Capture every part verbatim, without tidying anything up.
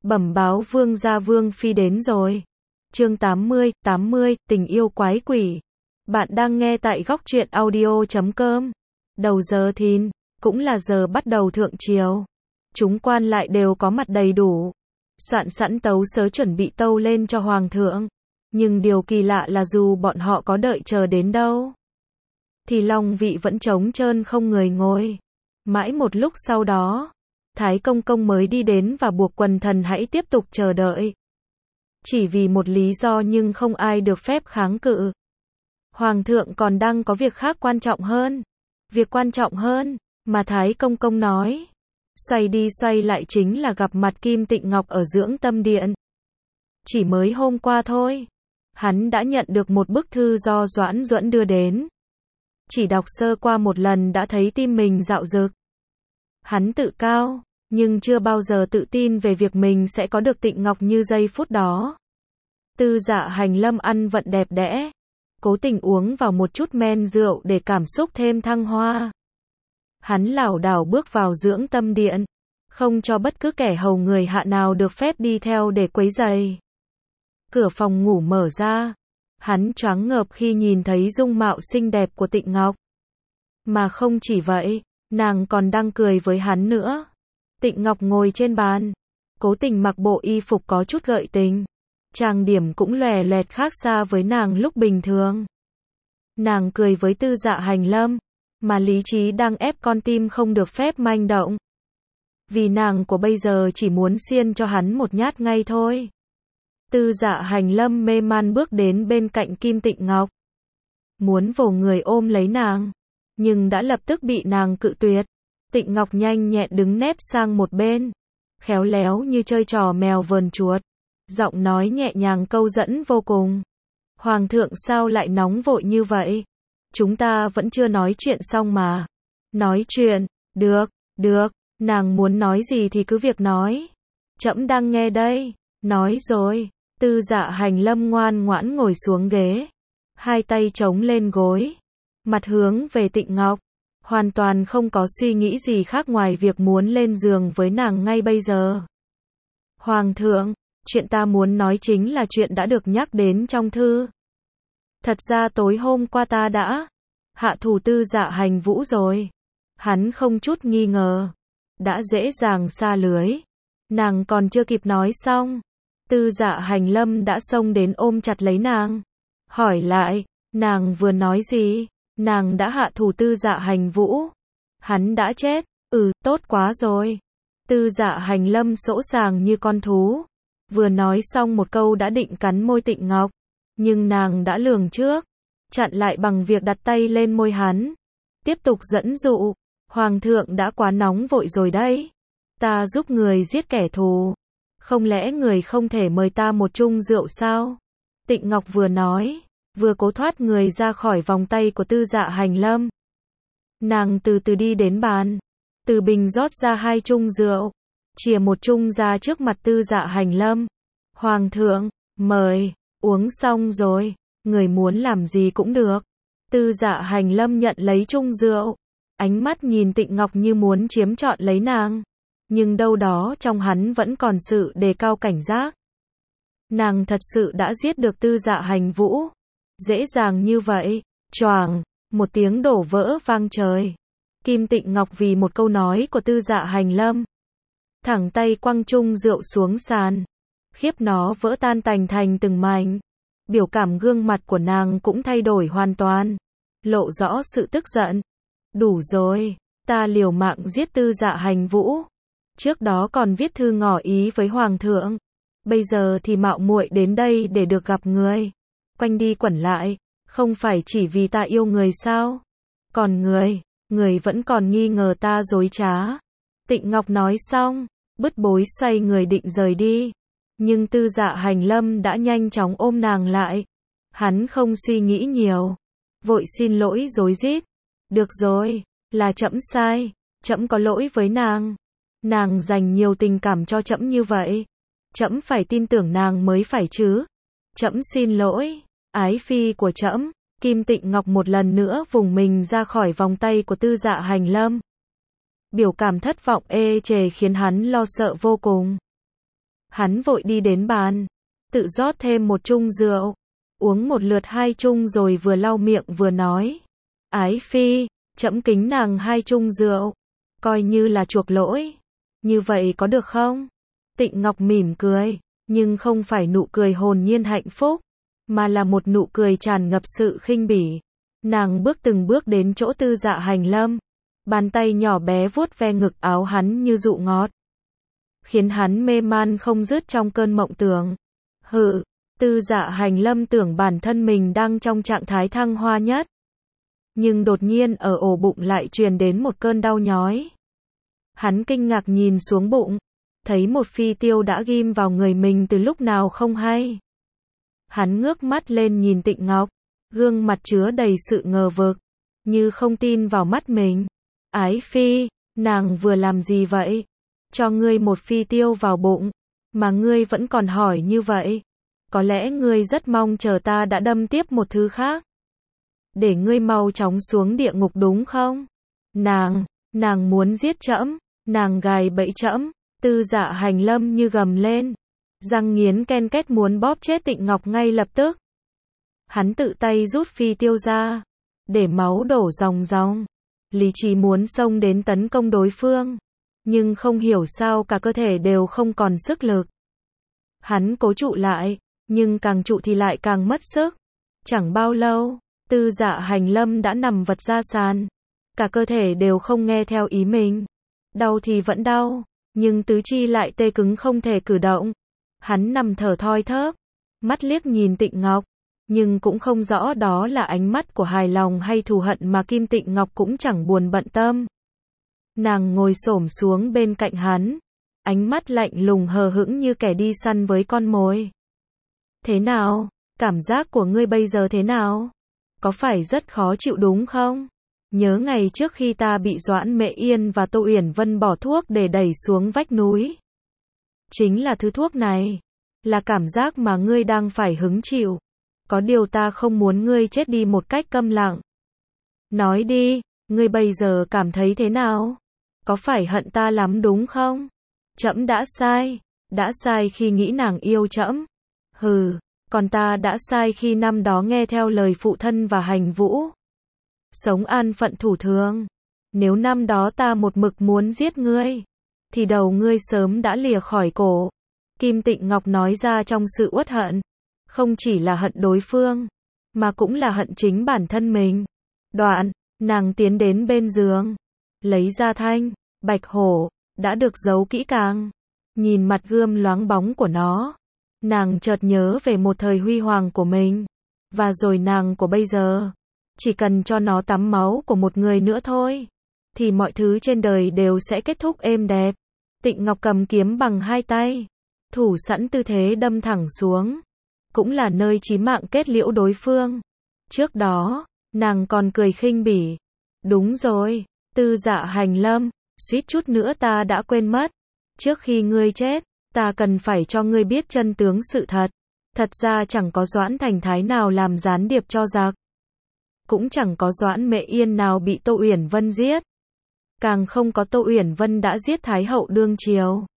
Bẩm báo vương gia vương phi đến rồi. Chương tám mươi, tám mươi, tình yêu quái quỷ. Bạn đang nghe tại góc truyện audio chấm com. Đầu giờ thìn, cũng là giờ bắt đầu thượng triều. Chúng quan lại đều có mặt đầy đủ. Soạn sẵn tấu sớ chuẩn bị tâu lên cho hoàng thượng. Nhưng điều kỳ lạ là dù bọn họ có đợi chờ đến đâu, thì long vị vẫn trống trơn không người ngồi. Mãi một lúc sau đó, Thái Công Công mới đi đến và buộc quần thần hãy tiếp tục chờ đợi. Chỉ vì một lý do nhưng không ai được phép kháng cự. Hoàng thượng còn đang có việc khác quan trọng hơn. Việc quan trọng hơn, mà Thái Công Công nói, xoay đi xoay lại chính là gặp mặt Kim Tịnh Ngọc ở Dưỡng Tâm Điện. Chỉ mới hôm qua thôi, hắn đã nhận được một bức thư do Doãn Duẫn đưa đến. Chỉ đọc sơ qua một lần đã thấy tim mình dạo dực. Hắn tự cao, nhưng chưa bao giờ tự tin về việc mình sẽ có được Tịnh Ngọc như giây phút đó. Tư Dạ Hành Lâm ăn vận đẹp đẽ, cố tình uống vào một chút men rượu để cảm xúc thêm thăng hoa. Hắn lảo đảo bước vào Dưỡng Tâm Điện, không cho bất cứ kẻ hầu người hạ nào được phép đi theo để quấy rầy. Cửa phòng ngủ mở ra, hắn choáng ngợp khi nhìn thấy dung mạo xinh đẹp của Tịnh Ngọc. Mà không chỉ vậy, nàng còn đang cười với hắn nữa. Tịnh Ngọc ngồi trên bàn, cố tình mặc bộ y phục có chút gợi tình. Trang điểm cũng lòe loẹt khác xa với nàng lúc bình thường. Nàng cười với Tư Dạ Hành Lâm, mà lý trí đang ép con tim không được phép manh động. Vì nàng của bây giờ chỉ muốn xiên cho hắn một nhát ngay thôi. Tư Dạ Hành Lâm mê man bước đến bên cạnh Kim Tịnh Ngọc, muốn vồ người ôm lấy nàng, nhưng đã lập tức bị nàng cự tuyệt. Tịnh Ngọc nhanh nhẹn đứng nép sang một bên, khéo léo như chơi trò mèo vờn chuột, giọng nói nhẹ nhàng câu dẫn vô cùng. Hoàng thượng sao lại nóng vội như vậy? Chúng ta vẫn chưa nói chuyện xong mà. Nói chuyện, được, được, nàng muốn nói gì thì cứ việc nói. Trẫm đang nghe đây. Nói rồi. Tư Dạ Hành Lâm ngoan ngoãn ngồi xuống ghế, hai tay chống lên gối, mặt hướng về Tịnh Ngọc, hoàn toàn không có suy nghĩ gì khác ngoài việc muốn lên giường với nàng ngay bây giờ. Hoàng thượng, chuyện ta muốn nói chính là chuyện đã được nhắc đến trong thư. Thật ra tối hôm qua ta đã hạ thủ Tư Dạ Hành Vũ rồi. Hắn không chút nghi ngờ, đã dễ dàng sa lưới. Nàng còn chưa kịp nói xong, Tư Dạ Hành Lâm đã xông đến ôm chặt lấy nàng, hỏi lại, nàng vừa nói gì? Nàng đã hạ thủ Tư Dạ Hành Vũ. Hắn đã chết. Ừ, tốt quá rồi. Tư Dạ Hành Lâm sỗ sàng như con thú, vừa nói xong một câu đã định cắn môi Tịnh Ngọc, nhưng nàng đã lường trước, chặn lại bằng việc đặt tay lên môi hắn, tiếp tục dẫn dụ. Hoàng thượng đã quá nóng vội rồi đấy. Ta giúp người giết kẻ thù, không lẽ người không thể mời ta một chung rượu sao? Tịnh Ngọc vừa nói, vừa cố thoát người ra khỏi vòng tay của Tư Dạ Hành Lâm. Nàng từ từ đi đến bàn, từ bình rót ra hai chung rượu, chìa một chung ra trước mặt Tư Dạ Hành Lâm. Hoàng thượng, mời, uống xong rồi, người muốn làm gì cũng được. Tư Dạ Hành Lâm nhận lấy chung rượu, ánh mắt nhìn Tịnh Ngọc như muốn chiếm trọn lấy nàng. Nhưng đâu đó trong hắn vẫn còn sự đề cao cảnh giác. Nàng thật sự đã giết được Tư Dạ Hành Vũ. Dễ dàng như vậy. Choàng, một tiếng đổ vỡ vang trời. Kim Tịnh Ngọc vì một câu nói của Tư Dạ Hành Lâm, thẳng tay quăng chung rượu xuống sàn. Khiếp nó vỡ tan tành thành từng mảnh. Biểu cảm gương mặt của nàng cũng thay đổi hoàn toàn, lộ rõ sự tức giận. Đủ rồi, ta liều mạng giết Tư Dạ Hành Vũ. Trước đó còn viết thư ngỏ ý với Hoàng thượng, bây giờ thì mạo muội đến đây để được gặp người. Quanh đi quẩn lại, không phải chỉ vì ta yêu người sao? Còn người, người vẫn còn nghi ngờ ta dối trá. Tịnh Ngọc nói xong, bứt bối xoay người định rời đi. Nhưng Tư Dạ Hành Lâm đã nhanh chóng ôm nàng lại. Hắn không suy nghĩ nhiều, vội xin lỗi rối rít. Được rồi, là trẫm sai, trẫm có lỗi với nàng. Nàng dành nhiều tình cảm cho trẫm như vậy, trẫm phải tin tưởng nàng mới phải chứ. Trẫm xin lỗi, ái phi của trẫm. Kim Tịnh Ngọc một lần nữa vùng mình ra khỏi vòng tay của Tư Dạ Hành Lâm. Biểu cảm thất vọng ê chề khiến hắn lo sợ vô cùng. Hắn vội đi đến bàn, tự rót thêm một chung rượu, uống một lượt hai chung rồi vừa lau miệng vừa nói. Ái phi, trẫm kính nàng hai chung rượu, coi như là chuộc lỗi. Như vậy có được không? Tịnh Ngọc mỉm cười, nhưng không phải nụ cười hồn nhiên hạnh phúc, mà là một nụ cười tràn ngập sự khinh bỉ. Nàng bước từng bước đến chỗ Tư Dạ Hành Lâm, bàn tay nhỏ bé vuốt ve ngực áo hắn như dụ ngọt, khiến hắn mê man không dứt trong cơn mộng tưởng. Hự, Tư Dạ Hành Lâm tưởng bản thân mình đang trong trạng thái thăng hoa nhất. Nhưng đột nhiên ở ổ bụng lại truyền đến một cơn đau nhói. Hắn kinh ngạc nhìn xuống bụng, thấy một phi tiêu đã ghim vào người mình từ lúc nào không hay. Hắn ngước mắt lên nhìn Tịnh Ngọc, gương mặt chứa đầy sự ngờ vực, như không tin vào mắt mình. Ái phi, nàng vừa làm gì vậy? Cho ngươi một phi tiêu vào bụng, mà ngươi vẫn còn hỏi như vậy. Có lẽ ngươi rất mong chờ ta đã đâm tiếp một thứ khác, để ngươi mau chóng xuống địa ngục đúng không? Nàng, nàng muốn giết trẫm, nàng gài bẫy trẫm. Tư Dạ Hành Lâm như gầm lên, răng nghiến ken két muốn bóp chết Tịnh Ngọc ngay lập tức. Hắn tự tay rút phi tiêu ra, để máu đổ ròng ròng. Lý trí muốn xông đến tấn công đối phương, nhưng không hiểu sao cả cơ thể đều không còn sức lực. Hắn cố trụ lại, nhưng càng trụ thì lại càng mất sức. Chẳng bao lâu, Tư Dạ Hành Lâm đã nằm vật ra sàn. Cả cơ thể đều không nghe theo ý mình. Đau thì vẫn đau, nhưng tứ chi lại tê cứng không thể cử động. Hắn nằm thở thoi thóp, mắt liếc nhìn Tịnh Ngọc, nhưng cũng không rõ đó là ánh mắt của hài lòng hay thù hận mà Kim Tịnh Ngọc cũng chẳng buồn bận tâm. Nàng ngồi xổm xuống bên cạnh hắn, ánh mắt lạnh lùng hờ hững như kẻ đi săn với con mồi. Thế nào? Cảm giác của ngươi bây giờ thế nào? Có phải rất khó chịu đúng không? Nhớ ngày trước khi ta bị Doãn Mệ Yên và Tô Uyển Vân bỏ thuốc để đẩy xuống vách núi. Chính là thứ thuốc này, là cảm giác mà ngươi đang phải hứng chịu. Có điều ta không muốn ngươi chết đi một cách câm lặng. Nói đi, ngươi bây giờ cảm thấy thế nào? Có phải hận ta lắm đúng không? Trẫm đã sai, đã sai khi nghĩ nàng yêu trẫm. Hừ, còn ta đã sai khi năm đó nghe theo lời phụ thân và hành vũ. Sống an phận thủ thường. Nếu năm đó ta một mực muốn giết ngươi, thì đầu ngươi sớm đã lìa khỏi cổ. Kim Tịnh Ngọc nói ra trong sự uất hận. Không chỉ là hận đối phương, mà cũng là hận chính bản thân mình. Đoạn, nàng tiến đến bên giường, lấy ra thanh, bạch hổ, đã được giấu kỹ càng. Nhìn mặt gươm loáng bóng của nó, nàng chợt nhớ về một thời huy hoàng của mình. Và rồi nàng của bây giờ, chỉ cần cho nó tắm máu của một người nữa thôi, thì mọi thứ trên đời đều sẽ kết thúc êm đẹp. Tịnh Ngọc cầm kiếm bằng hai tay, thủ sẵn tư thế đâm thẳng xuống. Cũng là nơi chí mạng kết liễu đối phương. Trước đó, nàng còn cười khinh bỉ. Đúng rồi, Tư Dạ Hành Lâm, suýt chút nữa ta đã quên mất. Trước khi ngươi chết, ta cần phải cho ngươi biết chân tướng sự thật. Thật ra chẳng có Doãn Thành Thái nào làm gián điệp cho giặc. Cũng chẳng có Doãn Mệ Yên nào bị Tô Uyển Vân giết. Càng không có Tô Uyển Vân đã giết Thái hậu đương triều.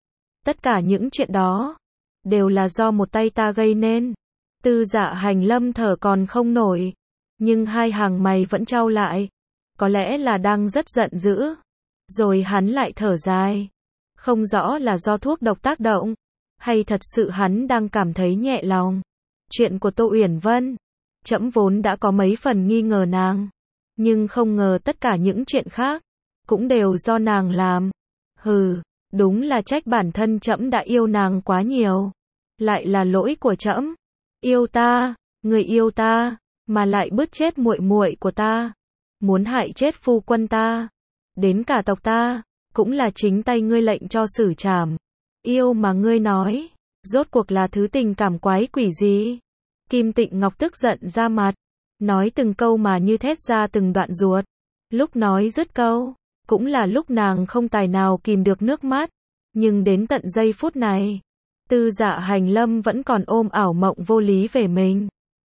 Tất cả những chuyện đó đều là do một tay ta gây nên. Tư Dạ Hành Lâm thở còn không nổi, nhưng hai hàng mày vẫn chau lại. Có lẽ là đang rất giận dữ. Rồi hắn lại thở dài. Không rõ là do thuốc độc tác động, hay thật sự hắn đang cảm thấy nhẹ lòng. Chuyện của Tô Uyển Vân, trẫm vốn đã có mấy phần nghi ngờ nàng, nhưng không ngờ tất cả những chuyện khác cũng đều do nàng làm. Hừ, đúng là trách bản thân trẫm đã yêu nàng quá nhiều. Lại là lỗi của trẫm. Yêu ta, người yêu ta, mà lại bứt chết muội muội của ta, muốn hại chết phu quân ta, đến cả tộc ta, cũng là chính tay ngươi lệnh cho xử trảm. Yêu mà ngươi nói, rốt cuộc là thứ tình cảm quái quỷ gì? Kim Tịnh Ngọc tức giận ra mặt, nói từng câu mà như thét ra từng đoạn ruột. Lúc nói dứt câu, cũng là lúc nàng không tài nào kìm được nước mắt. Nhưng đến tận giây phút này, Tư Dạ Hành Lâm vẫn còn ôm ảo mộng vô lý về mình.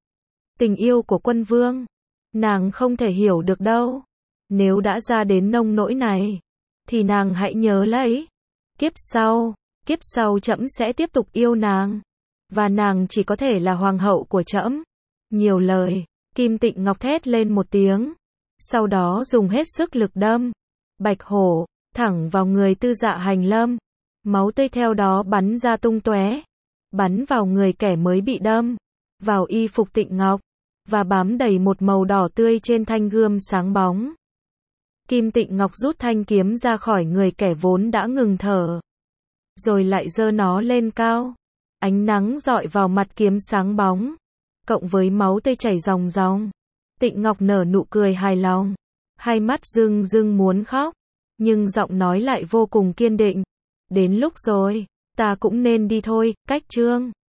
Tình yêu của quân vương, nàng không thể hiểu được đâu. Nếu đã ra đến nông nỗi này, thì nàng hãy nhớ lấy. Kiếp sau, kiếp sau trẫm sẽ tiếp tục yêu nàng, và nàng chỉ có thể là hoàng hậu của trẫm. Nhiều lời, Kim Tịnh Ngọc thét lên một tiếng, sau đó dùng hết sức lực đâm Bạch Hổ thẳng vào người Tư Dạ Hành Lâm. Máu tươi theo đó bắn ra tung tóe, bắn vào người kẻ mới bị đâm, vào y phục Tịnh Ngọc, và bám đầy một màu đỏ tươi trên thanh gươm sáng bóng. Kim Tịnh Ngọc rút thanh kiếm ra khỏi người kẻ vốn đã ngừng thở, rồi lại giơ nó lên cao. Ánh nắng rọi vào mặt kiếm sáng bóng, cộng với máu tươi chảy ròng ròng. Tịnh Ngọc nở nụ cười hài lòng, hai mắt rưng rưng muốn khóc, nhưng giọng nói lại vô cùng kiên định. Đến lúc rồi, ta cũng nên đi thôi, Cách Trương.